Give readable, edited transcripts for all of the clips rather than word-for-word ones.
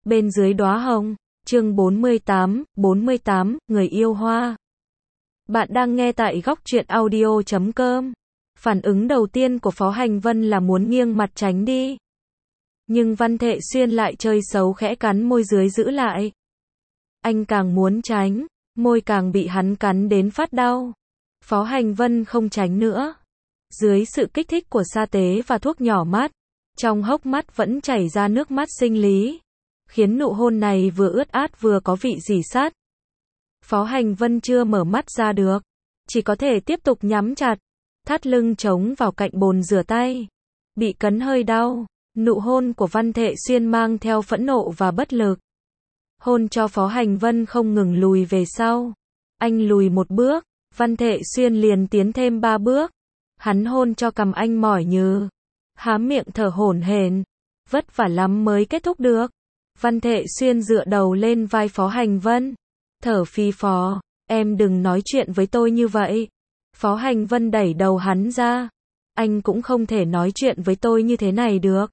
Bên dưới đóa hồng, chương 48, người yêu hoa. Bạn đang nghe tại góc truyện audio.com. Phản ứng đầu tiên của Phó Hành Vân là muốn nghiêng mặt tránh đi. Nhưng Văn Thệ Xuyên lại chơi xấu khẽ cắn môi dưới giữ lại. Anh càng muốn tránh, môi càng bị hắn cắn đến phát đau. Phó Hành Vân không tránh nữa. Dưới sự kích thích của sa tế và thuốc nhỏ mắt, trong hốc mắt vẫn chảy ra nước mắt sinh lý, khiến nụ hôn này vừa ướt át vừa có vị rỉ sắt. Phó Hành Vân chưa mở mắt ra được, chỉ có thể tiếp tục nhắm chặt, thắt lưng chống vào cạnh bồn rửa tay. Bị cấn hơi đau, nụ hôn của Văn Thệ Xuyên mang theo phẫn nộ và bất lực. Hôn cho Phó Hành Vân không ngừng lùi về sau. Anh lùi một bước, Văn Thệ Xuyên liền tiến thêm 3 bước. Hắn hôn cho cằm anh mỏi nhừ, há miệng thở hổn hển, vất vả lắm mới kết thúc được. Văn Thệ Xuyên dựa đầu lên vai Phó Hành Vân, thở phì phò, em đừng nói chuyện với tôi như vậy. Phó Hành Vân đẩy đầu hắn ra, anh cũng không thể nói chuyện với tôi như thế này được.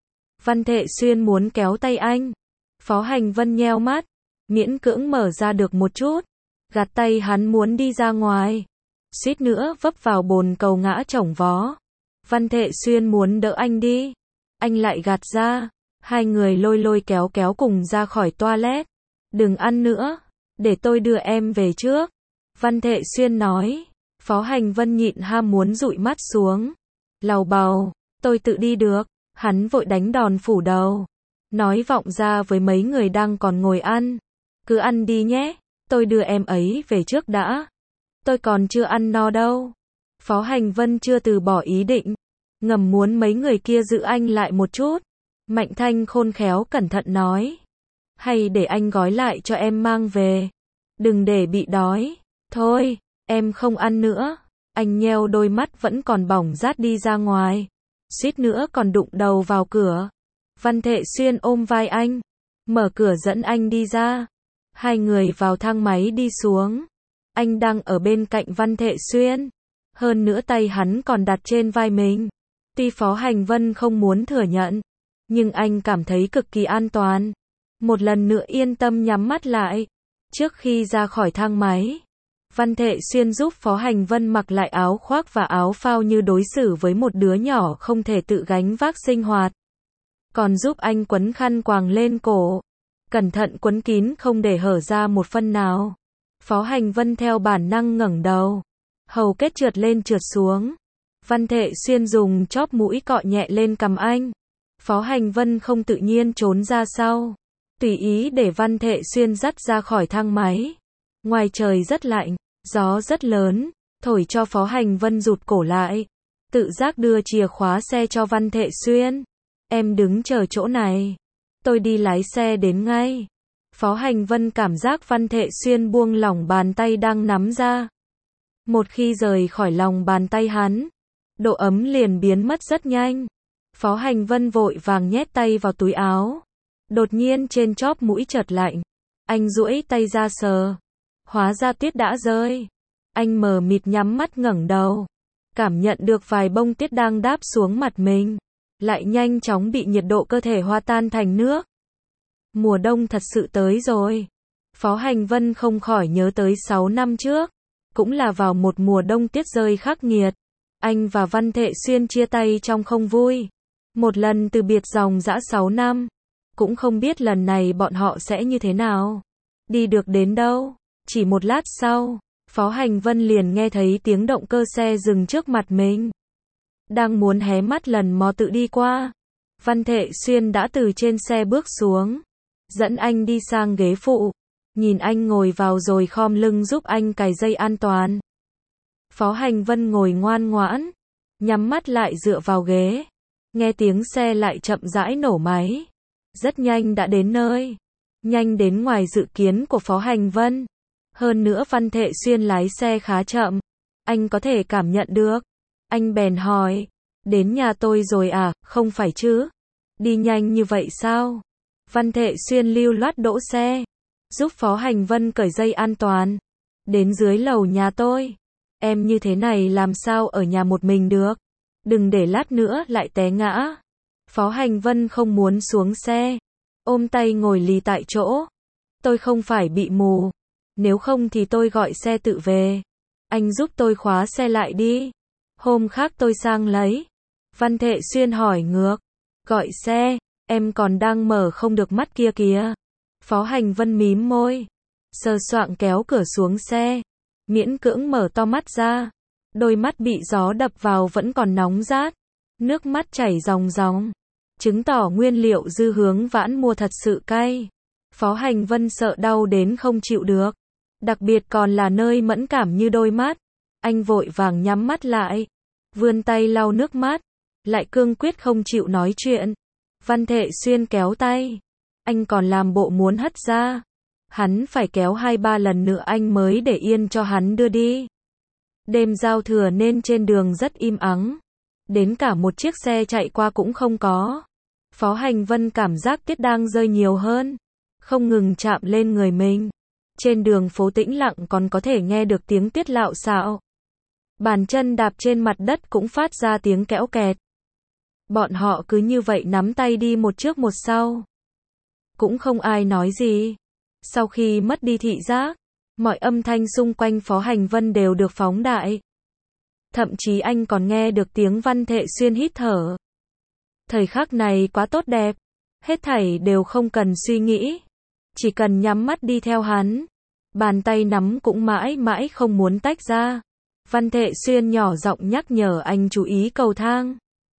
Văn Thệ Xuyên muốn kéo tay anh, Phó Hành Vân nheo mắt, miễn cưỡng mở ra được một chút, gạt tay hắn muốn đi ra ngoài. Suýt nữa vấp vào bồn cầu ngã chổng vó. Văn Thệ Xuyên muốn đỡ anh đi, anh lại gạt ra. Hai người lôi lôi kéo kéo cùng ra khỏi toilet. Đừng ăn nữa, để tôi đưa em về trước, Văn Thệ Xuyên nói. Phó Hành Vân nhịn ham muốn dụi mắt xuống, lầu bầu, tôi tự đi được. Hắn vội đánh đòn phủ đầu, nói vọng ra với mấy người đang còn ngồi ăn, cứ ăn đi nhé, tôi đưa em ấy về trước đã. Tôi còn chưa ăn no đâu. Phó Hành Vân chưa từ bỏ ý định, ngầm muốn mấy người kia giữ anh lại một chút. Mạnh Thanh khôn khéo cẩn thận nói, hay để anh gói lại cho em mang về, đừng để bị đói. Thôi, em không ăn nữa. Anh nheo đôi mắt vẫn còn bỏng rát đi ra ngoài, suýt nữa còn đụng đầu vào cửa. Văn Thệ Xuyên ôm vai anh, mở cửa dẫn anh đi ra. Hai người vào thang máy đi xuống. Anh đang ở bên cạnh Văn Thệ Xuyên, hơn nữa tay hắn còn đặt trên vai mình. Tuy Phó Hành Vân không muốn thừa nhận, nhưng anh cảm thấy cực kỳ an toàn. Một lần nữa yên tâm nhắm mắt lại. Trước khi ra khỏi thang máy, Văn Thệ Xuyên giúp Phó Hành Vân mặc lại áo khoác và áo phao như đối xử với một đứa nhỏ không thể tự gánh vác sinh hoạt. Còn giúp anh quấn khăn quàng lên cổ, cẩn thận quấn kín không để hở ra một phân nào. Phó Hành Vân theo bản năng ngẩng đầu, hầu kết trượt lên trượt xuống. Văn Thệ Xuyên dùng chóp mũi cọ nhẹ lên cằm anh. Phó Hành Vân không tự nhiên trốn ra sau, tùy ý để Văn Thệ Xuyên dắt ra khỏi thang máy. Ngoài trời rất lạnh, gió rất lớn, thổi cho Phó Hành Vân rụt cổ lại, tự giác đưa chìa khóa xe cho Văn Thệ Xuyên. Em đứng chờ chỗ này, tôi đi lái xe đến ngay. Phó Hành Vân cảm giác Văn Thệ Xuyên buông lỏng bàn tay đang nắm ra. Một khi rời khỏi lòng bàn tay hắn, độ ấm liền biến mất rất nhanh. Phó Hành Vân vội vàng nhét tay vào túi áo. Đột nhiên trên chóp mũi chợt lạnh. Anh duỗi tay ra sờ. Hóa ra tuyết đã rơi. Anh mờ mịt nhắm mắt ngẩng đầu, cảm nhận được vài bông tuyết đang đáp xuống mặt mình, lại nhanh chóng bị nhiệt độ cơ thể hòa tan thành nước. Mùa đông thật sự tới rồi. Phó Hành Vân không khỏi nhớ tới 6 năm trước, cũng là vào một mùa đông tuyết rơi khắc nghiệt. Anh và Văn Thệ Xuyên chia tay trong không vui. Một lần từ biệt dòng dã 6 năm. Cũng không biết lần này bọn họ sẽ như thế nào, đi được đến đâu. Chỉ một lát sau, Phó Hành Vân liền nghe thấy tiếng động cơ xe dừng trước mặt mình. Đang muốn hé mắt lần mò tự đi qua, Văn Thệ Xuyên đã từ trên xe bước xuống, dẫn anh đi sang ghế phụ, nhìn anh ngồi vào rồi khom lưng giúp anh cài dây an toàn. Phó Hành Vân ngồi ngoan ngoãn, nhắm mắt lại dựa vào ghế, nghe tiếng xe lại chậm rãi nổ máy. Rất nhanh đã đến nơi, nhanh đến ngoài dự kiến của Phó Hành Vân. Hơn nữa Văn Thệ Xuyên lái xe khá chậm, anh có thể cảm nhận được. Anh bèn hỏi, đến nhà tôi rồi à, không phải chứ? Đi nhanh như vậy sao? Văn Thệ Xuyên lưu loát đỗ xe, giúp Phó Hành Vân cởi dây an toàn. Đến dưới lầu nhà tôi. Em như thế này làm sao ở nhà một mình được? Đừng để lát nữa lại té ngã. Phó Hành Vân không muốn xuống xe, ôm tay ngồi lì tại chỗ. Tôi không phải bị mù. Nếu không thì tôi gọi xe tự về. Anh giúp tôi khóa xe lại đi. Hôm khác tôi sang lấy. Văn Thệ Xuyên hỏi ngược. Gọi xe, em còn đang mở không được mắt kia kìa. Phó Hành Vân mím môi. Sờ soạng kéo cửa xuống xe. Miễn cưỡng mở to mắt ra. Đôi mắt bị gió đập vào vẫn còn nóng rát. Nước mắt chảy ròng ròng. Chứng tỏ nguyên liệu dư hướng vãn mua thật sự cay. Phó Hành Vân sợ đau đến không chịu được. Đặc biệt còn là nơi mẫn cảm như đôi mắt. Anh vội vàng nhắm mắt lại. Vươn tay lau nước mắt. Lại cương quyết không chịu nói chuyện. Văn Thệ Xuyên kéo tay. Anh còn làm bộ muốn hất ra. Hắn phải kéo 2-3 lần nữa anh mới để yên cho hắn đưa đi. Đêm giao thừa nên trên đường rất im ắng. Đến cả một chiếc xe chạy qua cũng không có. Phó Hành Vân cảm giác tiết đang rơi nhiều hơn. Không ngừng chạm lên người mình. Trên đường phố tĩnh lặng còn có thể nghe được tiếng tiết lạo xạo. Bàn chân đạp trên mặt đất cũng phát ra tiếng kẽo kẹt. Bọn họ cứ như vậy nắm tay đi một trước một sau. Cũng không ai nói gì. Sau khi mất đi thị giác, mọi âm thanh xung quanh Phó Hành Vân đều được phóng đại. Thậm chí anh còn nghe được tiếng Văn Thệ Xuyên hít thở. Thời khắc này quá tốt đẹp. Hết thảy đều không cần suy nghĩ. Chỉ cần nhắm mắt đi theo hắn. Bàn tay nắm cũng mãi mãi không muốn tách ra. Văn Thệ Xuyên nhỏ giọng nhắc nhở anh chú ý cầu thang.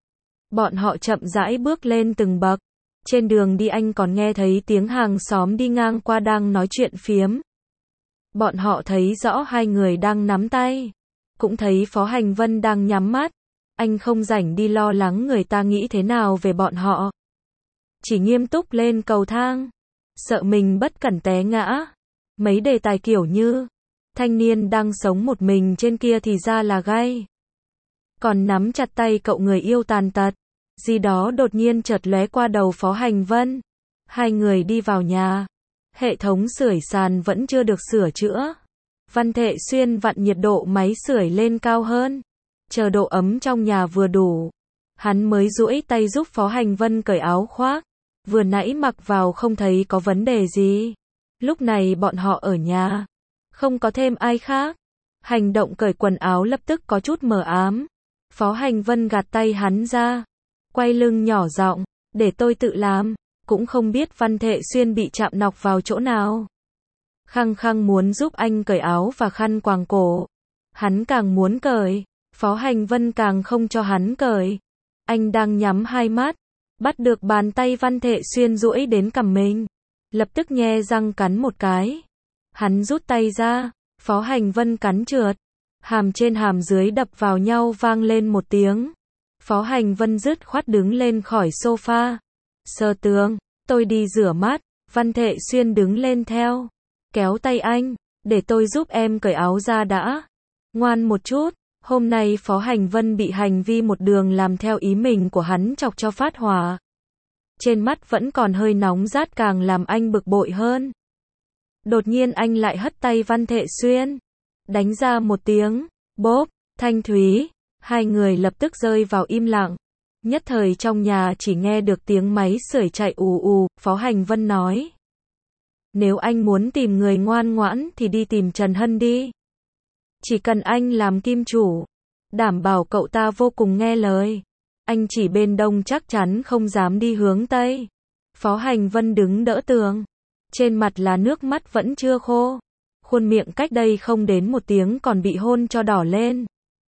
Bọn họ chậm rãi bước lên từng bậc. Trên đường đi anh còn nghe thấy tiếng hàng xóm đi ngang qua đang nói chuyện phiếm. Bọn họ thấy rõ hai người đang nắm tay. Cũng thấy Phó Hành Vân đang nhắm mắt. Anh không rảnh đi lo lắng người ta nghĩ thế nào về bọn họ. Chỉ nghiêm túc lên cầu thang. Sợ mình bất cẩn té ngã. Mấy đề tài kiểu như thanh niên đang sống một mình trên kia thì ra là gay. Còn nắm chặt tay cậu người yêu tàn tật. Gì đó đột nhiên chợt lóe qua đầu Phó Hành Vân. Hai người đi vào nhà. Hệ thống sưởi sàn vẫn chưa được sửa chữa. Văn Thệ Xuyên vặn nhiệt độ máy sưởi lên cao hơn. Chờ độ ấm trong nhà vừa đủ. Hắn mới duỗi tay giúp Phó Hành Vân cởi áo khoác. Vừa nãy mặc vào không thấy có vấn đề gì. Lúc này bọn họ ở nhà. Không có thêm ai khác. Hành động cởi quần áo lập tức có chút mờ ám. Phó Hành Vân gạt tay hắn ra. Quay lưng nhỏ giọng. Để tôi tự làm. Cũng không biết Văn Thệ Xuyên bị chạm nọc vào chỗ nào. Khăng khăng muốn giúp anh cởi áo và khăn quàng cổ. Hắn càng muốn cởi. Phó Hành Vân càng không cho hắn cởi. Anh đang nhắm hai mắt. Bắt được bàn tay Văn Thệ Xuyên duỗi đến cằm mình. Lập tức nhe răng cắn một cái. Hắn rút tay ra. Phó Hành Vân cắn trượt. Hàm trên hàm dưới đập vào nhau vang lên một tiếng. Phó Hành Vân dứt khoát đứng lên khỏi sofa. Sờ tường. Tôi đi rửa mắt. Văn Thệ Xuyên đứng lên theo. Kéo tay anh. Để tôi giúp em cởi áo ra đã. Ngoan một chút. Hôm nay Phó Hành Vân bị hành vi một đường làm theo ý mình của hắn chọc cho phát hỏa. Trên mắt vẫn còn hơi nóng rát càng làm anh bực bội hơn. Đột nhiên anh lại hất tay Văn Thệ Xuyên. Đánh ra một tiếng. Bốp. Thanh thúy. Hai người lập tức rơi vào im lặng. Nhất thời trong nhà chỉ nghe được tiếng máy sưởi chạy ù ù. Phó Hành Vân nói. Nếu anh muốn tìm người ngoan ngoãn thì đi tìm Trần Hân đi. Chỉ cần anh làm kim chủ. Đảm bảo cậu ta vô cùng nghe lời. Anh chỉ bên đông chắc chắn không dám đi hướng tây. Phó Hành Vân đứng đỡ tường. Trên mặt là nước mắt vẫn chưa khô. Khuôn miệng cách đây không đến một tiếng còn bị hôn cho đỏ lên.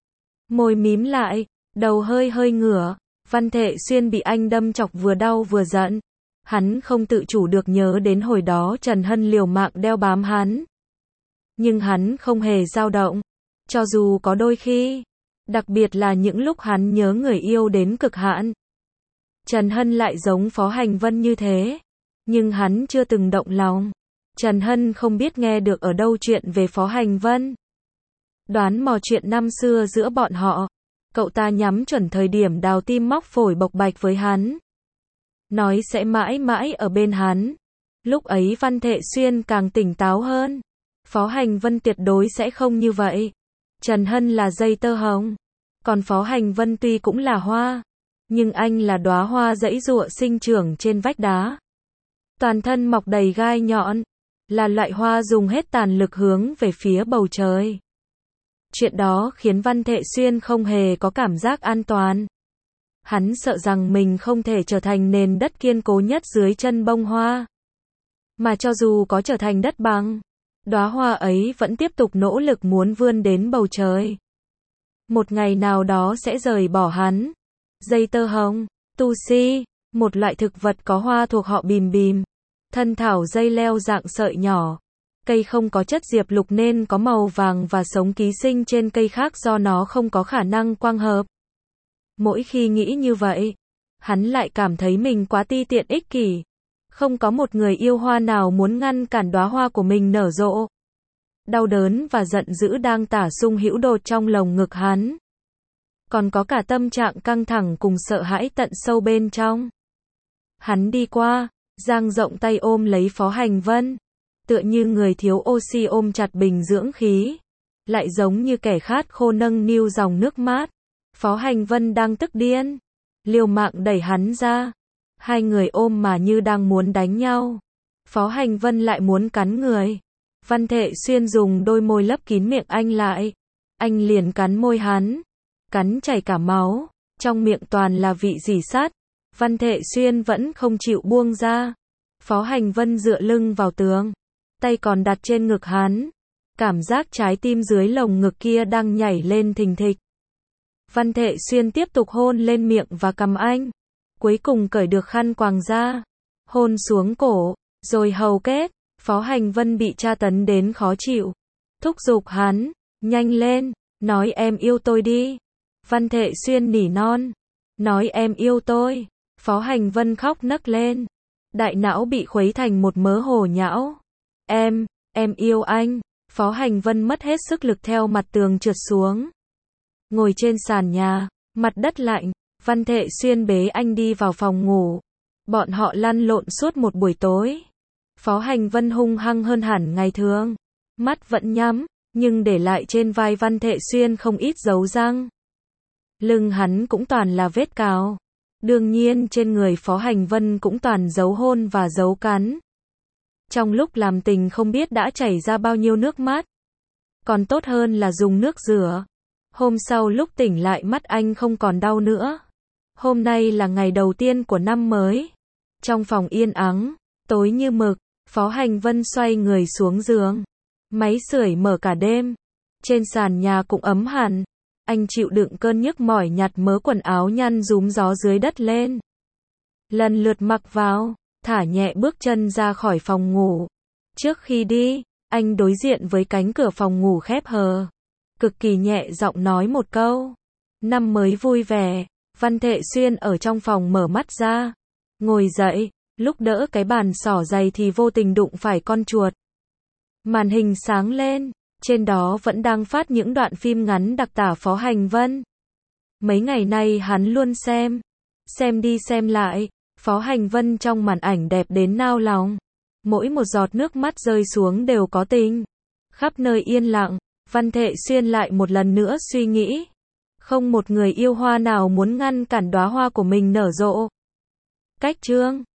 Môi mím lại. Đầu hơi hơi ngửa. Văn Thệ Xuyên bị anh đâm chọc vừa đau vừa giận. Hắn không tự chủ được nhớ đến hồi đó Trần Hân liều mạng đeo bám hắn. Nhưng hắn không hề dao động. Cho dù có đôi khi. Đặc biệt là những lúc hắn nhớ người yêu đến cực hạn. Trần Hân lại giống Phó Hành Vân như thế. Nhưng hắn chưa từng động lòng. Trần Hân không biết nghe được ở đâu chuyện về Phó Hành Vân. Đoán mò chuyện năm xưa giữa bọn họ. Cậu ta nhắm chuẩn thời điểm đào tim móc phổi bộc bạch với hắn. Nói sẽ mãi mãi ở bên hắn. Lúc ấy Văn Thệ Xuyên càng tỉnh táo hơn. Phó Hành Vân tuyệt đối sẽ không như vậy. Trần Hân là dây tơ hồng. Còn Phó Hành Vân tuy cũng là hoa. Nhưng anh là đóa hoa giãy giụa sinh trưởng trên vách đá. toàn thân mọc đầy gai nhọn, là loại hoa dùng hết tàn lực hướng về phía bầu trời. Chuyện đó khiến Văn Thệ Xuyên không hề có cảm giác an toàn. Hắn sợ rằng mình không thể trở thành nền đất kiên cố nhất dưới chân bông hoa. Mà cho dù có trở thành đất bằng, đóa hoa ấy vẫn tiếp tục nỗ lực muốn vươn đến bầu trời. Một ngày nào đó sẽ rời bỏ hắn. Dây tơ hồng, tu si, một loại thực vật có hoa thuộc họ bìm bìm. Thân thảo dây leo dạng sợi nhỏ. Cây không có chất diệp lục nên có màu vàng và sống ký sinh trên cây khác do nó không có khả năng quang hợp. Mỗi khi nghĩ như vậy, hắn lại cảm thấy mình quá ti tiện ích kỷ. Không có một người yêu hoa nào muốn ngăn cản đóa hoa của mình nở rộ. Đau đớn và giận dữ đang tả sung hữu đột trong lồng ngực hắn. Còn có cả tâm trạng căng thẳng cùng sợ hãi tận sâu bên trong. Hắn đi qua, dang rộng tay ôm lấy Phó Hành Vân. Tựa như người thiếu oxy ôm chặt bình dưỡng khí. Lại giống như kẻ khát khô nâng niu dòng nước mát. Phó Hành Vân đang tức điên. Liều mạng đẩy hắn ra. Hai người ôm mà như đang muốn đánh nhau. Phó Hành Vân lại muốn cắn người. Văn Thệ Xuyên dùng đôi môi lấp kín miệng anh lại. Anh liền cắn môi hắn. Cắn chảy cả máu. Trong miệng toàn là vị rỉ sắt. Văn Thệ Xuyên vẫn không chịu buông ra. Phó Hành Vân dựa lưng vào tường. Tay còn đặt trên ngực hắn. Cảm giác trái tim dưới lồng ngực kia đang nhảy lên thình thịch. Văn Thệ Xuyên tiếp tục hôn lên miệng và cằm anh. Cuối cùng cởi được khăn quàng ra. Hôn xuống cổ. Rồi hầu kết. Phó Hành Vân bị tra tấn đến khó chịu. Thúc giục hắn. Nhanh lên. Nói em yêu tôi đi. Văn Thệ Xuyên nỉ non. Nói em yêu tôi. Phó Hành Vân khóc nấc lên. Đại não bị khuấy thành một mớ hồ nhão. Em yêu anh. Phó Hành Vân mất hết sức lực theo mặt tường trượt xuống. Ngồi trên sàn nhà, mặt đất lạnh, Văn Thệ Xuyên bế anh đi vào phòng ngủ. Bọn họ lăn lộn suốt một buổi tối. Phó Hành Vân hung hăng hơn hẳn ngày thường. Mắt vẫn nhắm, nhưng để lại trên vai Văn Thệ Xuyên không ít dấu răng. Lưng hắn cũng toàn là vết cào. Đương nhiên trên người Phó Hành Vân cũng toàn dấu hôn và dấu cắn. Trong lúc làm tình không biết đã chảy ra bao nhiêu nước mắt. Còn tốt hơn là dùng nước rửa. Hôm sau lúc tỉnh lại mắt anh không còn đau nữa. Hôm nay là ngày đầu tiên của năm mới. Trong phòng yên ắng, tối như mực, Phó Hành Vân xoay người xuống giường. Máy sưởi mở cả đêm. Trên sàn nhà cũng ấm hẳn. Anh chịu đựng cơn nhức mỏi nhặt mớ quần áo nhăn rúm gió dưới đất lên. Lần lượt mặc vào, thả nhẹ bước chân ra khỏi phòng ngủ. Trước khi đi, anh đối diện với cánh cửa phòng ngủ khép hờ. Cực kỳ nhẹ giọng nói một câu. Năm mới vui vẻ. Văn Thệ Xuyên ở trong phòng mở mắt ra. Ngồi dậy, lúc đỡ cái bàn xỏ giày thì vô tình đụng phải con chuột. Màn hình sáng lên. Trên đó vẫn đang phát những đoạn phim ngắn đặc tả Phó Hành Vân. Mấy ngày nay hắn luôn xem đi xem lại. Phó Hành Vân trong màn ảnh đẹp đến nao lòng. Mỗi một giọt nước mắt rơi xuống đều có tình. Khắp nơi yên lặng, Văn Thệ Xuyên lại một lần nữa suy nghĩ. Không một người yêu hoa nào muốn ngăn cản đóa hoa của mình nở rộ. Cách chương